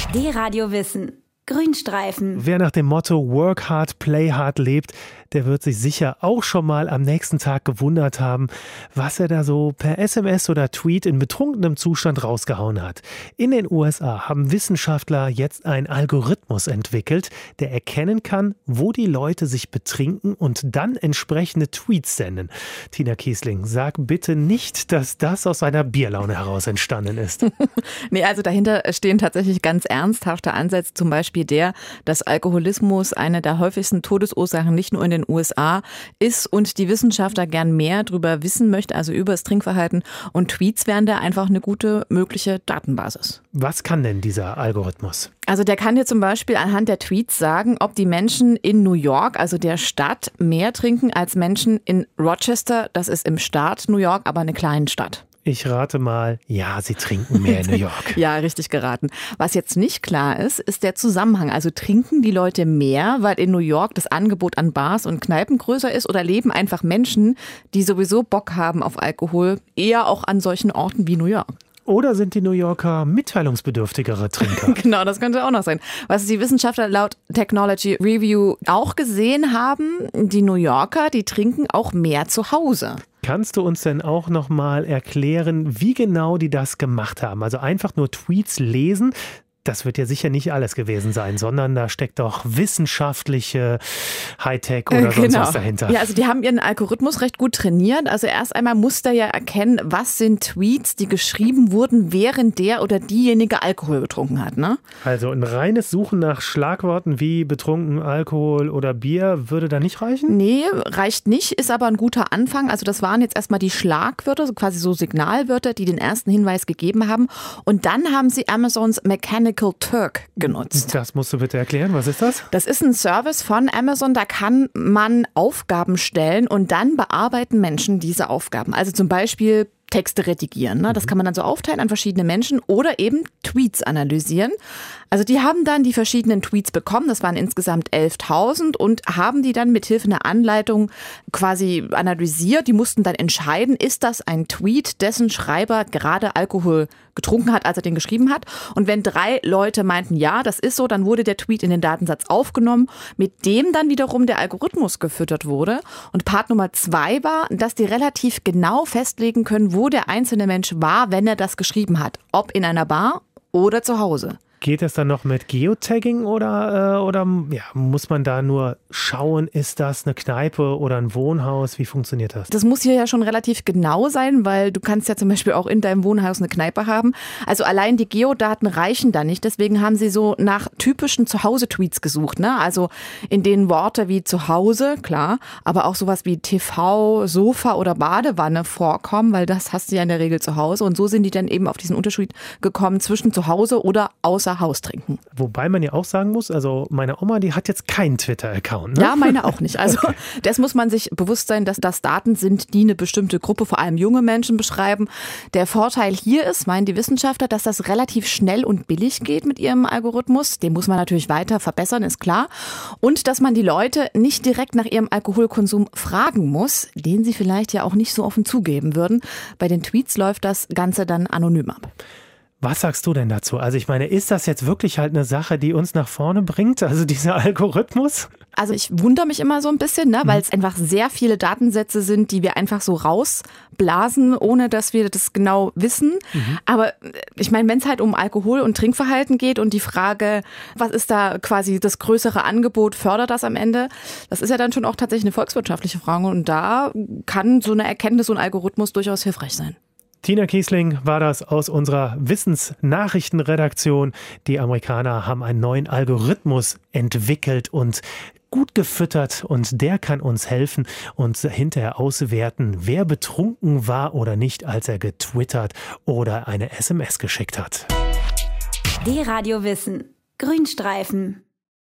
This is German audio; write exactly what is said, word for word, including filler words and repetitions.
D-Radio Wissen. Grünstreifen. Wer nach dem Motto Work hard, play hard lebt, der wird sich sicher auch schon mal am nächsten Tag gewundert haben, was er da so per S M S oder Tweet in betrunkenem Zustand rausgehauen hat. In den U S A haben Wissenschaftler jetzt einen Algorithmus entwickelt, der erkennen kann, wo die Leute sich betrinken und dann entsprechende Tweets senden. Tina Kiesling, sag bitte nicht, dass das aus einer Bierlaune heraus entstanden ist. Nee, also dahinter stehen tatsächlich ganz ernsthafte Ansätze, zum Beispiel der, dass Alkoholismus eine der häufigsten Todesursachen nicht nur in den U S A ist und die Wissenschaftler gern mehr darüber wissen möchte, also über das Trinkverhalten, und Tweets wären da einfach eine gute mögliche Datenbasis. Was kann denn dieser Algorithmus? Also der kann dir zum Beispiel anhand der Tweets sagen, ob die Menschen in New York, also der Stadt, mehr trinken als Menschen in Rochester, das ist im Staat New York, aber eine kleine Stadt. Ich rate mal, ja, sie trinken mehr in New York. Ja, richtig geraten. Was jetzt nicht klar ist, ist der Zusammenhang. Also trinken die Leute mehr, weil in New York das Angebot an Bars und Kneipen größer ist, oder leben einfach Menschen, die sowieso Bock haben auf Alkohol, eher auch an solchen Orten wie New York? Oder sind die New Yorker mitteilungsbedürftigere Trinker? Genau, das könnte auch noch sein. Was die Wissenschaftler laut Technology Review auch gesehen haben, die New Yorker, die trinken auch mehr zu Hause. Kannst du uns denn auch noch mal erklären, wie genau die das gemacht haben? Also einfach nur Tweets lesen, das wird ja sicher nicht alles gewesen sein, sondern da steckt doch wissenschaftliche Hightech oder sonst genau. was dahinter. Ja, also die haben ihren Algorithmus recht gut trainiert. Also erst einmal muss der ja erkennen, was sind Tweets, die geschrieben wurden, während der oder diejenige Alkohol getrunken hat, ne? Also ein reines Suchen nach Schlagworten wie betrunken, Alkohol oder Bier würde da nicht reichen? Nee, reicht nicht, ist aber ein guter Anfang. Also das waren jetzt erstmal die Schlagwörter, so quasi so Signalwörter, die den ersten Hinweis gegeben haben. Und dann haben sie Amazons Mechanical Turk genutzt. Das musst du bitte erklären. Was ist das? Das ist ein Service von Amazon, da kann man Aufgaben stellen und dann bearbeiten Menschen diese Aufgaben. Also zum Beispiel Texte redigieren. Ne? Das kann man dann so aufteilen an verschiedene Menschen oder eben Tweets analysieren. Also die haben dann die verschiedenen Tweets bekommen, das waren insgesamt elftausend, und haben die dann mithilfe einer Anleitung quasi analysiert. Die mussten dann entscheiden, ist das ein Tweet, dessen Schreiber gerade Alkohol getrunken hat, als er den geschrieben hat. Und wenn drei Leute meinten, ja, das ist so, dann wurde der Tweet in den Datensatz aufgenommen, mit dem dann wiederum der Algorithmus gefüttert wurde. Und Part Nummer zwei war, dass die relativ genau festlegen können, wo der einzelne Mensch war, wenn er das geschrieben hat. Ob in einer Bar oder zu Hause. Geht es dann noch mit Geotagging oder, äh, oder ja, muss man da nur schauen, ist das eine Kneipe oder ein Wohnhaus? Wie funktioniert das? Das muss hier ja schon relativ genau sein, weil du kannst ja zum Beispiel auch in deinem Wohnhaus eine Kneipe haben. Also allein die Geodaten reichen da nicht. Deswegen haben sie so nach typischen Zuhause-Tweets gesucht, ne? Also in denen Worte wie Zuhause, klar, aber auch sowas wie T V, Sofa oder Badewanne vorkommen, weil das hast du ja in der Regel zu Hause. Und so sind die dann eben auf diesen Unterschied gekommen zwischen zu Hause oder außer Haus trinken. Wobei man ja auch sagen muss, also meine Oma, die hat jetzt keinen Twitter-Account. Ne? Ja, meine auch nicht. Also okay. Das muss man sich bewusst sein, dass das Daten sind, die eine bestimmte Gruppe, vor allem junge Menschen, beschreiben. Der Vorteil hier ist, meinen die Wissenschaftler, dass das relativ schnell und billig geht mit ihrem Algorithmus. Den muss man natürlich weiter verbessern, ist klar. Und dass man die Leute nicht direkt nach ihrem Alkoholkonsum fragen muss, den sie vielleicht ja auch nicht so offen zugeben würden. Bei den Tweets läuft das Ganze dann anonym ab. Was sagst du denn dazu? Also ich meine, ist das jetzt wirklich halt eine Sache, die uns nach vorne bringt, also dieser Algorithmus? Also ich wundere mich immer so ein bisschen, ne, weil es einfach sehr viele Datensätze sind, die wir einfach so rausblasen, ohne dass wir das genau wissen. Mhm. Aber ich meine, wenn es halt um Alkohol- und Trinkverhalten geht und die Frage, was ist da quasi das größere Angebot, fördert das am Ende? Das ist ja dann schon auch tatsächlich eine volkswirtschaftliche Frage, und da kann so eine Erkenntnis, so ein Algorithmus durchaus hilfreich sein. Tina Kiesling war das aus unserer Wissensnachrichtenredaktion. Die Amerikaner haben einen neuen Algorithmus entwickelt und gut gefüttert, und der kann uns helfen und hinterher auswerten, wer betrunken war oder nicht, als er getwittert oder eine S M S geschickt hat. D-Radio Wissen. Grünstreifen.